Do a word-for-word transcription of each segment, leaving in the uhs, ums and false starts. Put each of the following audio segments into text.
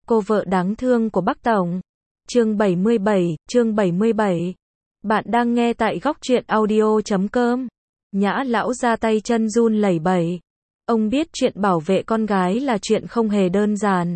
Cô vợ đáng thương của Bắc Tổng. Chương bảy mươi bảy, chương bảy mươi bảy. Bạn đang nghe tại góc truyện audio chấm com. Nhã lão ra tay chân run lẩy bẩy. Ông biết chuyện bảo vệ con gái là chuyện không hề đơn giản.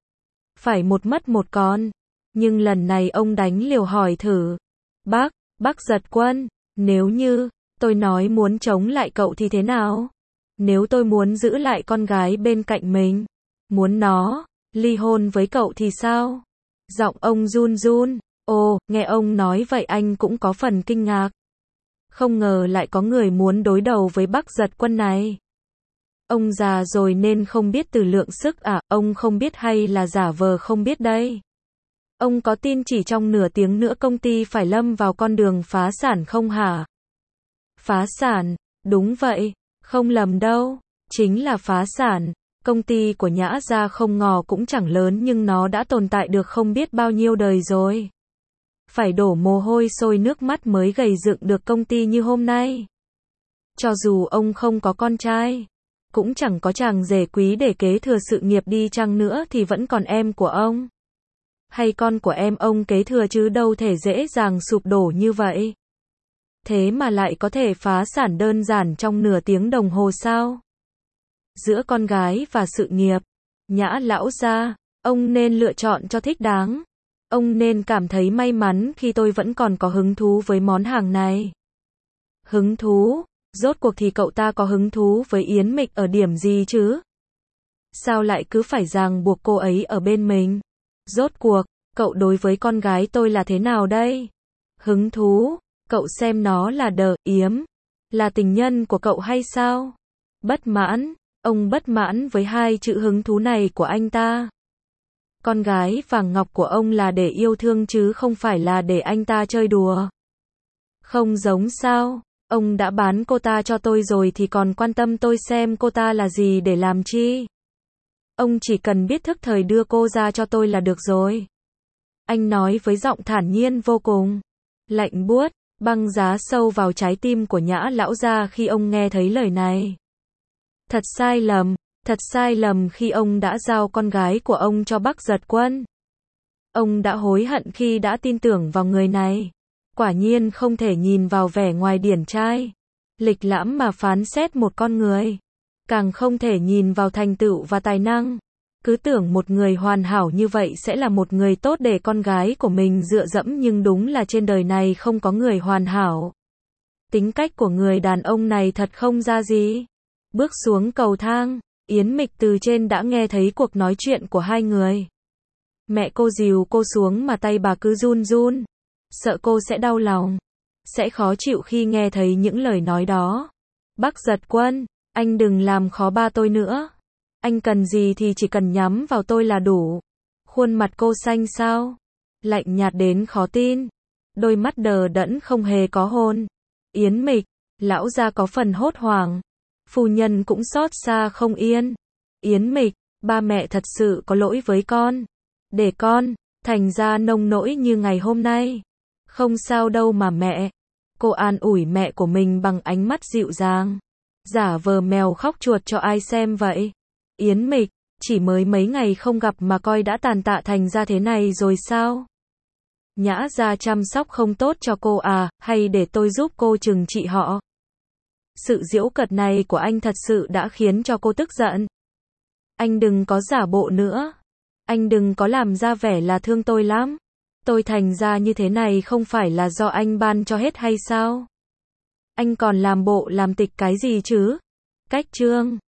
Phải một mất một con. Nhưng lần này ông đánh liều hỏi thử. Bác, bác Giật Quân, nếu như tôi nói muốn chống lại cậu thì thế nào? Nếu tôi muốn giữ lại con gái bên cạnh mình, muốn nó ly hôn với cậu thì sao? Giọng ông run run. Ồ, nghe ông nói vậy anh cũng có phần kinh ngạc. Không ngờ lại có người muốn đối đầu với bác Giật Quân này. Ông già rồi nên không biết từ lượng sức à, ông không biết hay là giả vờ không biết đây? Ông có tin chỉ trong nửa tiếng nữa công ty phải lâm vào con đường phá sản không hả? Phá sản, đúng vậy, không lầm đâu, chính là phá sản. Công ty của Nhã gia không ngò cũng chẳng lớn nhưng nó đã tồn tại được không biết bao nhiêu đời rồi. Phải đổ mồ hôi sôi nước mắt mới gầy dựng được công ty như hôm nay. Cho dù ông không có con trai, cũng chẳng có chàng rể quý để kế thừa sự nghiệp đi chăng nữa thì vẫn còn em của ông. Hay con của em ông kế thừa chứ đâu thể dễ dàng sụp đổ như vậy. Thế mà lại có thể phá sản đơn giản trong nửa tiếng đồng hồ sao? Giữa con gái và sự nghiệp, Nhã lão gia, ông nên lựa chọn cho thích đáng. Ông nên cảm thấy may mắn khi tôi vẫn còn có hứng thú với món hàng này. Hứng thú? Rốt cuộc thì cậu ta có hứng thú với Yến Mịch ở điểm gì chứ? Sao lại cứ phải ràng buộc cô ấy ở bên mình? Rốt cuộc, cậu đối với con gái tôi là thế nào đây? Hứng thú? Cậu xem nó là đờ, Yếm, là tình nhân của cậu hay sao? Bất mãn, ông bất mãn với hai chữ hứng thú này của anh ta. Con gái vàng ngọc của ông là để yêu thương chứ không phải là để anh ta chơi đùa. Không giống sao? Ông đã bán cô ta cho tôi rồi thì còn quan tâm tôi xem cô ta là gì để làm chi? Ông chỉ cần biết thức thời đưa cô ra cho tôi là được rồi. Anh nói với giọng thản nhiên vô cùng. Lạnh buốt, băng giá sâu vào trái tim của Nhã lão gia khi ông nghe thấy lời này. Thật sai lầm, thật sai lầm khi ông đã giao con gái của ông cho bác Giật Quân. Ông đã hối hận khi đã tin tưởng vào người này. Quả nhiên không thể nhìn vào vẻ ngoài điển trai, lịch lãm mà phán xét một con người. Càng không thể nhìn vào thành tựu và tài năng. Cứ tưởng một người hoàn hảo như vậy sẽ là một người tốt để con gái của mình dựa dẫm nhưng đúng là trên đời này không có người hoàn hảo. Tính cách của người đàn ông này thật không ra gì. Bước xuống cầu thang, Yến Mịch từ trên đã nghe thấy cuộc nói chuyện của hai người. Mẹ cô dìu cô xuống mà tay bà cứ run run. Sợ cô sẽ đau lòng, sẽ khó chịu khi nghe thấy những lời nói đó. Bác Giật Quân, anh đừng làm khó ba tôi nữa. Anh cần gì thì chỉ cần nhắm vào tôi là đủ. Khuôn mặt cô xanh xao, lạnh nhạt đến khó tin. Đôi mắt đờ đẫn không hề có hôn. Yến Mịch, lão gia có phần hốt hoảng. Phu nhân cũng xót xa không yên. Yến Mịch, ba mẹ thật sự có lỗi với con. Để con, thành ra nông nỗi như ngày hôm nay. Không sao đâu mà mẹ. Cô an ủi mẹ của mình bằng ánh mắt dịu dàng. Giả vờ mèo khóc chuột cho ai xem vậy. Yến Mịch, chỉ mới mấy ngày không gặp mà coi đã tàn tạ thành ra thế này rồi sao? Nhã gia chăm sóc không tốt cho cô à, hay để tôi giúp cô trừng trị họ? Sự giễu cợt này của anh thật sự đã khiến cho cô tức giận. Anh đừng có giả bộ nữa. Anh đừng có làm ra vẻ là thương tôi lắm. Tôi thành ra như thế này không phải là do anh ban cho hết hay sao? Anh còn làm bộ làm tịch cái gì chứ? Cách chương